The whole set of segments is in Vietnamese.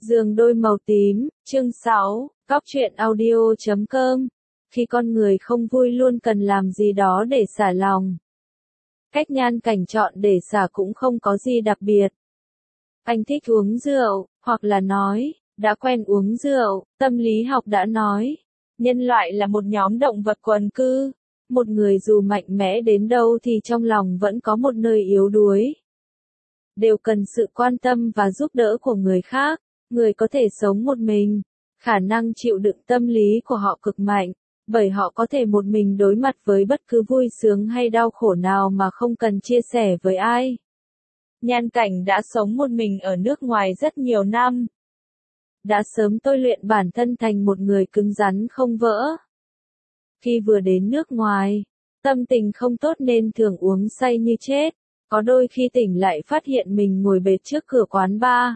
Giường đôi màu tím, chương 6, Góc truyện audio.com. Khi con người không vui luôn cần làm gì đó để xả lòng. Cách Nhan Cảnh chọn để xả cũng không có gì đặc biệt. Anh thích uống rượu, hoặc là nói, đã quen uống rượu, tâm lý học đã nói. Nhân loại là một nhóm động vật quần cư. Một người dù mạnh mẽ đến đâu thì trong lòng vẫn có một nơi yếu đuối. Đều cần sự quan tâm và giúp đỡ của người khác. Người có thể sống một mình, khả năng chịu đựng tâm lý của họ cực mạnh, bởi họ có thể một mình đối mặt với bất cứ vui sướng hay đau khổ nào mà không cần chia sẻ với ai. Nhan Cảnh đã sống một mình ở nước ngoài rất nhiều năm. Đã sớm tôi luyện bản thân thành một người cứng rắn không vỡ. Khi vừa đến nước ngoài, tâm tình không tốt nên thường uống say như chết, có đôi khi tỉnh lại phát hiện mình ngồi bệt trước cửa quán bar.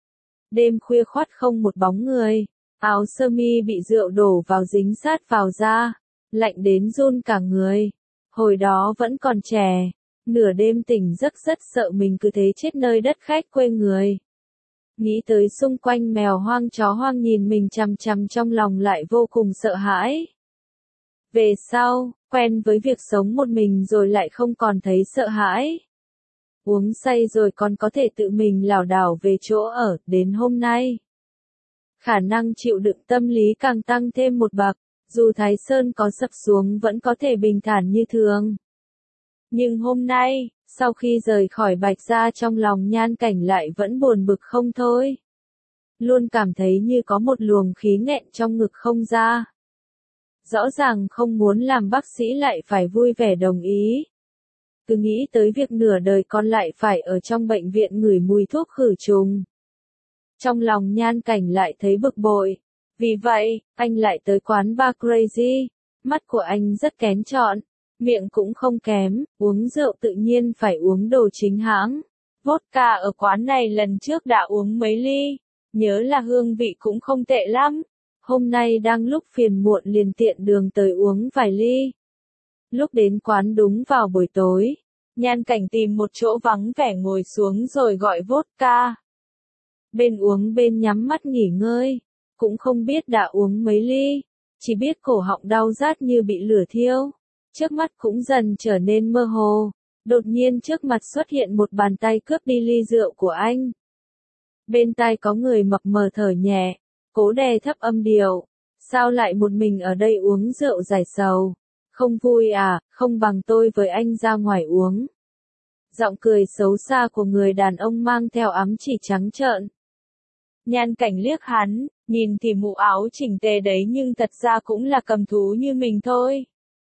Đêm khuya khoắt không một bóng người, áo sơ mi bị rượu đổ vào dính sát vào da, lạnh đến run cả người. Hồi đó vẫn còn trẻ, nửa đêm tỉnh giấc rất sợ mình cứ thế chết nơi đất khách quê người. Nghĩ tới xung quanh mèo hoang chó hoang nhìn mình chằm chằm trong lòng lại vô cùng sợ hãi. Về sau, quen với việc sống một mình rồi lại không còn thấy sợ hãi. Uống say rồi còn có thể tự mình lảo đảo về chỗ ở, đến hôm nay. Khả năng chịu đựng tâm lý càng tăng thêm một bậc, dù Thái Sơn có sập xuống vẫn có thể bình thản như thường. Nhưng hôm nay, sau khi rời khỏi Bạch Gia trong lòng Nhan Cảnh lại vẫn buồn bực không thôi. Luôn cảm thấy như có một luồng khí nghẹn trong ngực không ra. Rõ ràng không muốn làm bác sĩ lại phải vui vẻ đồng ý. Cứ nghĩ tới việc nửa đời con lại phải ở trong bệnh viện ngửi mùi thuốc khử trùng. Trong lòng Nhan Cảnh lại thấy bực bội. Vì vậy, anh lại tới quán bar Crazy. Mắt của anh rất kén chọn, miệng cũng không kém, uống rượu tự nhiên phải uống đồ chính hãng. Vodka ở quán này lần trước đã uống mấy ly, nhớ là hương vị cũng không tệ lắm. Hôm nay đang lúc phiền muộn liền tiện đường tới uống vài ly. Lúc đến quán đúng vào buổi tối, Nhan Cảnh tìm một chỗ vắng vẻ ngồi xuống rồi gọi vodka. Bên uống bên nhắm mắt nghỉ ngơi, cũng không biết đã uống mấy ly, chỉ biết cổ họng đau rát như bị lửa thiêu. Trước mắt cũng dần trở nên mơ hồ, đột nhiên trước mặt xuất hiện một bàn tay cướp đi ly rượu của anh. Bên tai có người mập mờ thở nhẹ, cố đè thấp âm điệu. Sao lại một mình ở đây uống rượu giải sầu? Không vui à, không bằng tôi với anh ra ngoài uống. Giọng cười xấu xa của người đàn ông mang theo ám chỉ trắng trợn. Nhan Cảnh liếc hắn, nhìn thì mũ áo chỉnh tề đấy nhưng thật ra cũng là cầm thú như mình thôi.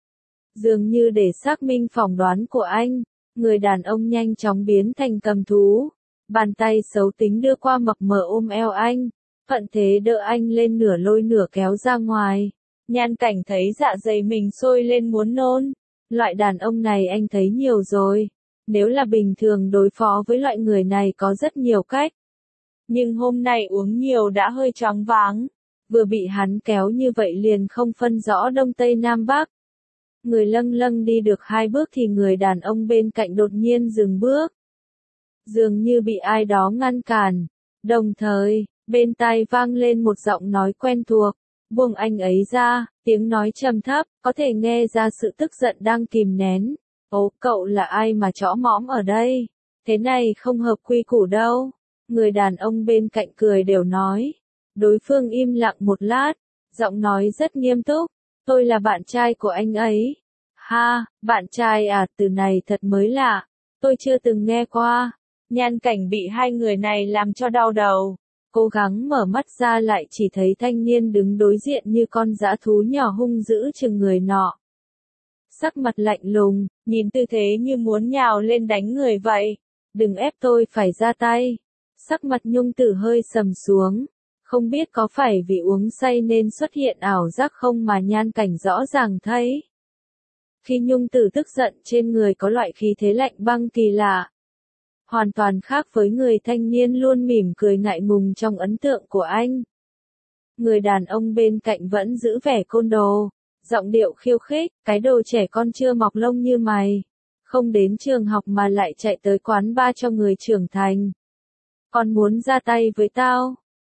Dường như để xác minh phỏng đoán của anh, người đàn ông nhanh chóng biến thành cầm thú. Bàn tay xấu tính đưa qua mập mờ ôm eo anh, thuận thế đỡ anh lên nửa lôi nửa kéo ra ngoài. Nhan Cảnh thấy dạ dày mình sôi lên muốn nôn. Loại đàn ông này anh thấy nhiều rồi. Nếu là bình thường đối phó với loại người này có rất nhiều cách. Nhưng hôm nay uống nhiều đã hơi choáng váng. Vừa bị hắn kéo như vậy liền không phân rõ đông tây nam bắc. Người lâng lâng đi được 2 bước thì người đàn ông bên cạnh đột nhiên dừng bước. Dường như bị ai đó ngăn cản. Đồng thời, bên tai vang lên một giọng nói quen thuộc. Buông anh ấy ra, tiếng nói trầm thấp, có thể nghe ra sự tức giận đang kìm nén. Ố, cậu là ai mà chõ mõm ở đây? Thế này không hợp quy củ đâu. Người đàn ông bên cạnh cười đều nói. Đối phương im lặng một lát, giọng nói rất nghiêm túc. Tôi là bạn trai của anh ấy. Ha, bạn trai à, từ này thật mới lạ. Tôi chưa từng nghe qua. Nhan Cảnh bị hai người này làm cho đau đầu. Cố gắng mở mắt ra lại chỉ thấy thanh niên đứng đối diện như con dã thú nhỏ hung dữ chừng người nọ. Sắc mặt lạnh lùng, nhìn tư thế như muốn nhào lên đánh người vậy. Đừng ép tôi phải ra tay. Sắc mặt Nhung Tử hơi sầm xuống. Không biết có phải vì uống say nên xuất hiện ảo giác không mà Nhan Cảnh rõ ràng thấy. Khi Nhung Tử tức giận trên người có loại khí thế lạnh băng kỳ lạ. Hoàn toàn khác với người thanh niên luôn mỉm cười ngại ngùng trong ấn tượng của anh. Người đàn ông bên cạnh vẫn giữ vẻ côn đồ, giọng điệu khiêu khích, cái đồ trẻ con chưa mọc lông như mày. Không đến trường học mà lại chạy tới quán bar cho người trưởng thành. Còn muốn ra tay với tao?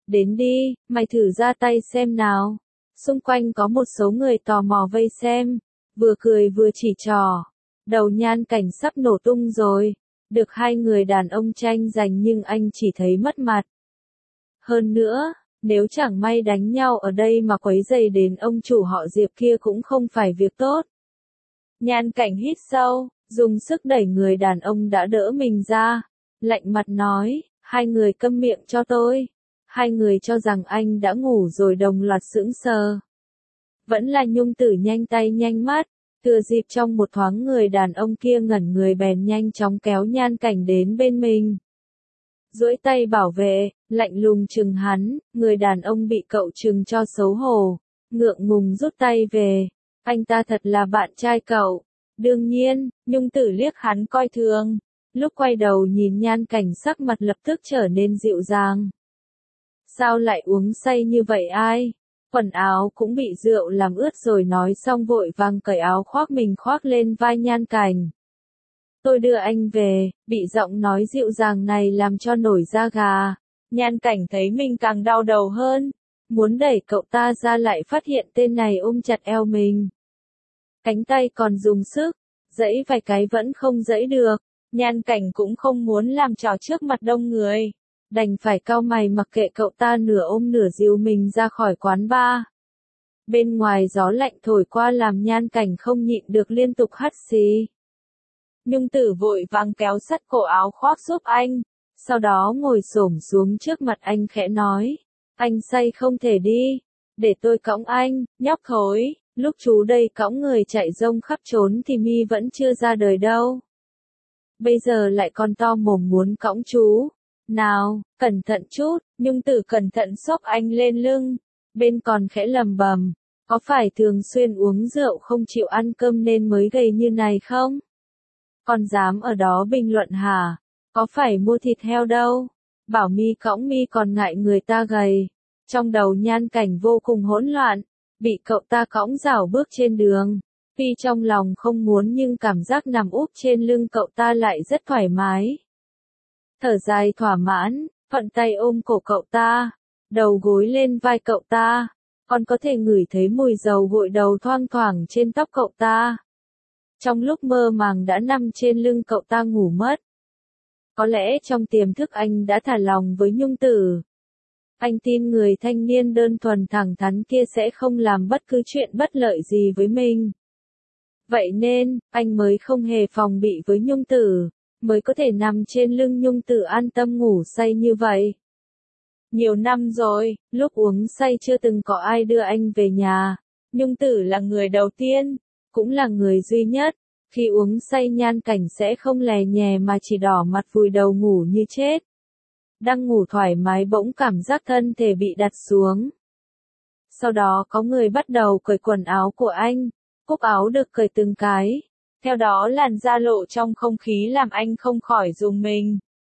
Đến đi, mày thử ra tay xem nào. Xung quanh có một số người tò mò vây xem, vừa cười vừa chỉ trỏ. Đầu Nhan Cảnh sắp nổ tung rồi. Được hai người đàn ông tranh giành nhưng anh chỉ thấy mất mặt. Hơn nữa, nếu chẳng may đánh nhau ở đây mà quấy rầy đến ông chủ họ Diệp kia cũng không phải việc tốt. Nhan Cảnh hít sâu, dùng sức đẩy người đàn ông đã đỡ mình ra. Lạnh mặt nói, hai người câm miệng cho tôi. Hai người cho rằng anh đã ngủ rồi đồng loạt sững sờ. Vẫn là Nhung Tử nhanh tay nhanh mắt. Thừa dịp trong một thoáng người đàn ông kia ngẩn người bèn nhanh chóng kéo Nhan Cảnh đến bên mình. Duỗi tay bảo vệ, lạnh lùng chừng hắn, người đàn ông bị cậu chừng cho xấu hổ, ngượng ngùng rút tay về. Anh ta thật là bạn trai cậu. Đương nhiên, Nhung Tử liếc hắn coi thường. Lúc quay đầu nhìn Nhan Cảnh sắc mặt lập tức trở nên dịu dàng. Sao lại uống say như vậy ai? Quần áo cũng bị rượu làm ướt rồi, nói xong vội vàng cởi áo khoác mình khoác lên vai Nhan Cảnh. Tôi đưa anh về, bị giọng nói dịu dàng này làm cho nổi da gà. Nhan Cảnh thấy mình càng đau đầu hơn. Muốn đẩy cậu ta ra lại phát hiện tên này ôm chặt eo mình. Cánh tay còn dùng sức, giãy vài cái vẫn không giãy được. Nhan Cảnh cũng không muốn làm trò trước mặt đông người. Đành phải cau mày mặc kệ cậu ta nửa ôm nửa dìu mình ra khỏi quán bar. Bên ngoài gió lạnh thổi qua làm Nhan Cảnh không nhịn được liên tục hắt xì. Nhung Tử vội vàng kéo sắt cổ áo khoác giúp anh, sau đó ngồi xổm xuống trước mặt anh khẽ nói, anh say không thể đi, để tôi cõng anh, nhóc thối, lúc chú đây cõng người chạy rông khắp trốn thì mi vẫn chưa ra đời đâu. Bây giờ lại còn to mồm muốn cõng chú. Nào, cẩn thận chút. Nhung Tử cẩn thận xốc anh lên lưng, bên còn khẽ lầm bầm, có phải thường xuyên uống rượu không chịu ăn cơm nên mới gầy như này không? Còn dám ở đó bình luận hả? Có phải mua thịt heo đâu? Bảo mi cõng mi còn ngại người ta gầy. Trong đầu Nhan Cảnh vô cùng hỗn loạn, bị cậu ta cõng rảo bước trên đường. Tuy trong lòng không muốn nhưng cảm giác nằm úp trên lưng cậu ta lại rất thoải mái. Thở dài thỏa mãn, thuận tay ôm cổ cậu ta, đầu gối lên vai cậu ta, còn có thể ngửi thấy mùi dầu gội đầu thoang thoảng trên tóc cậu ta. Trong lúc mơ màng đã nằm trên lưng cậu ta ngủ mất. Có lẽ trong tiềm thức anh đã thả lòng với Nhung Tử. Anh tin người thanh niên đơn thuần thẳng thắn kia sẽ không làm bất cứ chuyện bất lợi gì với mình. Vậy nên, anh mới không hề phòng bị với Nhung Tử, mới có thể nằm trên lưng Nhung Tử an tâm ngủ say như vậy. Nhiều năm rồi, lúc uống say chưa từng có ai đưa anh về nhà. Nhung Tử là người đầu tiên, cũng là người duy nhất. Khi uống say Nhan Cảnh sẽ không lè nhè mà chỉ đỏ mặt vùi đầu ngủ như chết. Đang ngủ thoải mái bỗng cảm giác thân thể bị đặt xuống. Sau đó có người bắt đầu cởi quần áo của anh, cúc áo được cởi từng cái. Theo đó làn da lộ trong không khí làm anh không khỏi rùng mình.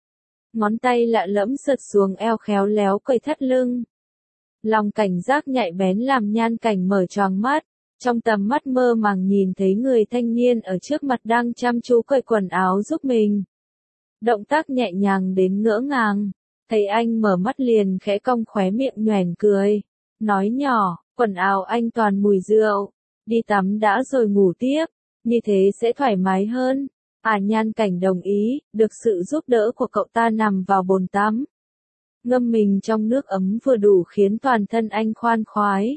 Ngón tay lạ lẫm sượt xuống eo khéo léo cởi thắt lưng. Lòng cảnh giác nhạy bén làm Nhan Cảnh mở choàng mắt. Trong tầm mắt mơ màng nhìn thấy người thanh niên ở trước mặt đang chăm chú cởi quần áo giúp mình. Động tác nhẹ nhàng đến ngỡ ngàng. Thấy anh mở mắt liền khẽ cong khóe miệng nhoẻn cười. Nói nhỏ, quần áo anh toàn mùi rượu. Đi tắm đã rồi ngủ tiếp. Như thế sẽ thoải mái hơn. Nhan Cảnh đồng ý, được sự giúp đỡ của cậu ta nằm vào bồn tắm. Ngâm mình trong nước ấm vừa đủ khiến toàn thân anh khoan khoái.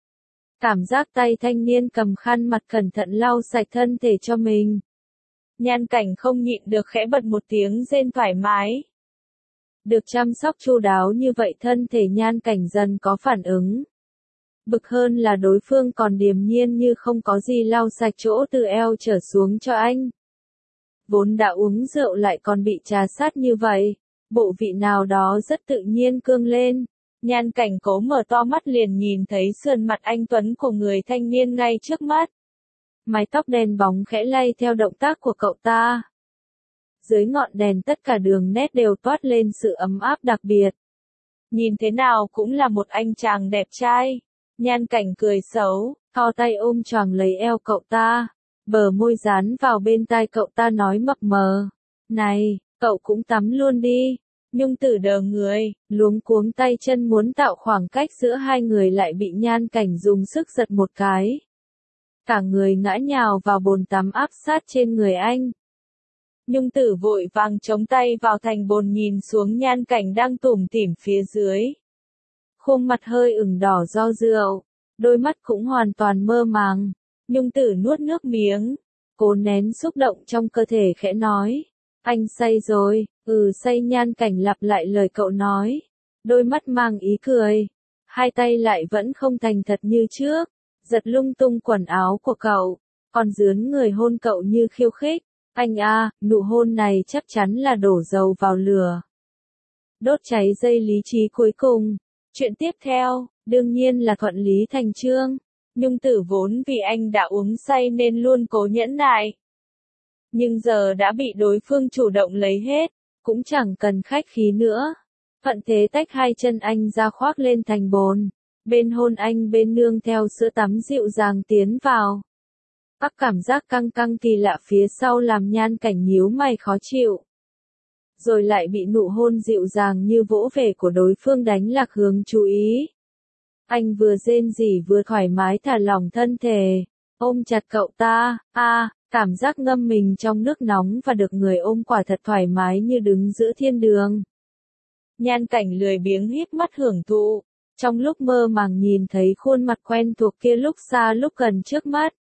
Cảm giác tay thanh niên cầm khăn mặt cẩn thận lau sạch thân thể cho mình. Nhan Cảnh không nhịn được khẽ bật một tiếng rên thoải mái. Được chăm sóc chu đáo như vậy thân thể Nhan Cảnh dần có phản ứng. Bực hơn là đối phương còn điềm nhiên như không có gì lau sạch chỗ từ eo trở xuống cho anh. Vốn đã uống rượu lại còn bị trà sát như vậy, bộ vị nào đó rất tự nhiên cương lên. Nhan Cảnh cố mở to mắt liền nhìn thấy sườn mặt anh tuấn của người thanh niên ngay trước mắt. Mái tóc đen bóng khẽ lay theo động tác của cậu ta. Dưới ngọn đèn tất cả đường nét đều toát lên sự ấm áp đặc biệt. Nhìn thế nào cũng là một anh chàng đẹp trai. Nhan Cảnh cười xấu, thò tay ôm choàng lấy eo cậu ta. Bờ môi dán vào bên tai cậu ta nói mập mờ. Này, cậu cũng tắm luôn đi. Nhung Tử đờ người, luống cuống tay chân muốn tạo khoảng cách giữa hai người lại bị Nhan Cảnh dùng sức giật một cái. Cả người ngã nhào vào bồn tắm áp sát trên người anh. Nhung Tử vội vàng chống tay vào thành bồn nhìn xuống Nhan Cảnh đang tủm tỉm phía dưới. Khuôn mặt hơi ửng đỏ do rượu, đôi mắt cũng hoàn toàn mơ màng. Nhung Tử nuốt nước miếng, cố nén xúc động trong cơ thể khẽ nói. Anh say rồi, say. Nhan Cảnh lặp lại lời cậu nói. Đôi mắt mang ý cười. Hai tay lại vẫn không thành thật như trước. Giật lung tung quần áo của cậu. Còn dướn người hôn cậu như khiêu khích. Anh à, nụ hôn này chắc chắn là đổ dầu vào lửa. Đốt cháy dây lý trí cuối cùng. Chuyện tiếp theo, đương nhiên là thuận lý thành chương. Nhung Tử vốn vì anh đã uống say nên luôn cố nhẫn nại. Nhưng giờ đã bị đối phương chủ động lấy hết, cũng chẳng cần khách khí nữa. Thuận thế tách hai chân anh ra khoác lên thành bồn. Bên hôn anh bên nương theo sữa tắm dịu dàng tiến vào. Các cảm giác căng căng kỳ lạ phía sau làm Nhan Cảnh nhíu mày khó chịu. Rồi lại bị nụ hôn dịu dàng như vỗ về của đối phương đánh lạc hướng chú ý. Anh vừa rên rỉ vừa thoải mái thả lỏng thân thể, ôm chặt cậu ta, cảm giác ngâm mình trong nước nóng và được người ôm quả thật thoải mái như đứng giữa thiên đường. Nhan Cảnh lười biếng híp mắt hưởng thụ, trong lúc mơ màng nhìn thấy khuôn mặt quen thuộc kia lúc xa lúc gần trước mắt.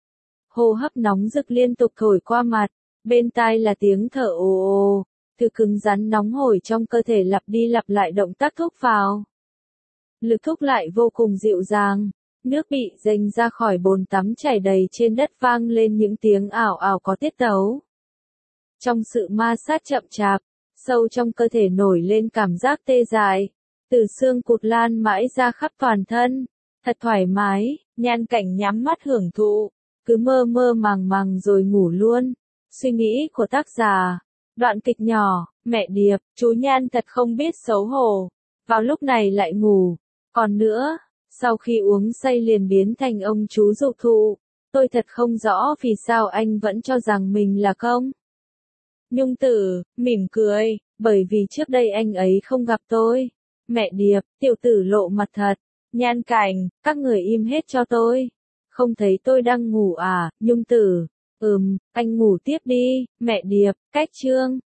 Hô hấp nóng rực liên tục thổi qua mặt, bên tai là tiếng thở ồ ồ, thứ cứng rắn nóng hổi trong cơ thể lặp đi lặp lại động tác thúc vào. Lực thúc lại vô cùng dịu dàng, nước bị dành ra khỏi bồn tắm chảy đầy trên đất vang lên những tiếng ảo ảo có tiết tấu. Trong sự ma sát chậm chạp, sâu trong cơ thể nổi lên cảm giác tê dại, từ xương cụt lan mãi ra khắp toàn thân, thật thoải mái. Nhan Cảnh nhắm mắt hưởng thụ, cứ mơ mơ màng màng rồi ngủ luôn. Suy nghĩ của tác giả. Đoạn kịch nhỏ, mẹ điệp, chú Nhan thật không biết xấu hổ. Vào lúc này lại ngủ. Còn nữa, sau khi uống say liền biến thành ông chú dục thụ. Tôi thật không rõ vì sao anh vẫn cho rằng mình là công. Nhung Tử, mỉm cười, bởi vì trước đây anh ấy không gặp tôi. Mẹ điệp, tiểu tử lộ mặt thật. Nhan Cảnh, các người im hết cho tôi. Không thấy tôi đang ngủ à, Nhung Tử. Anh ngủ tiếp đi. Mẹ điệp, cách chương.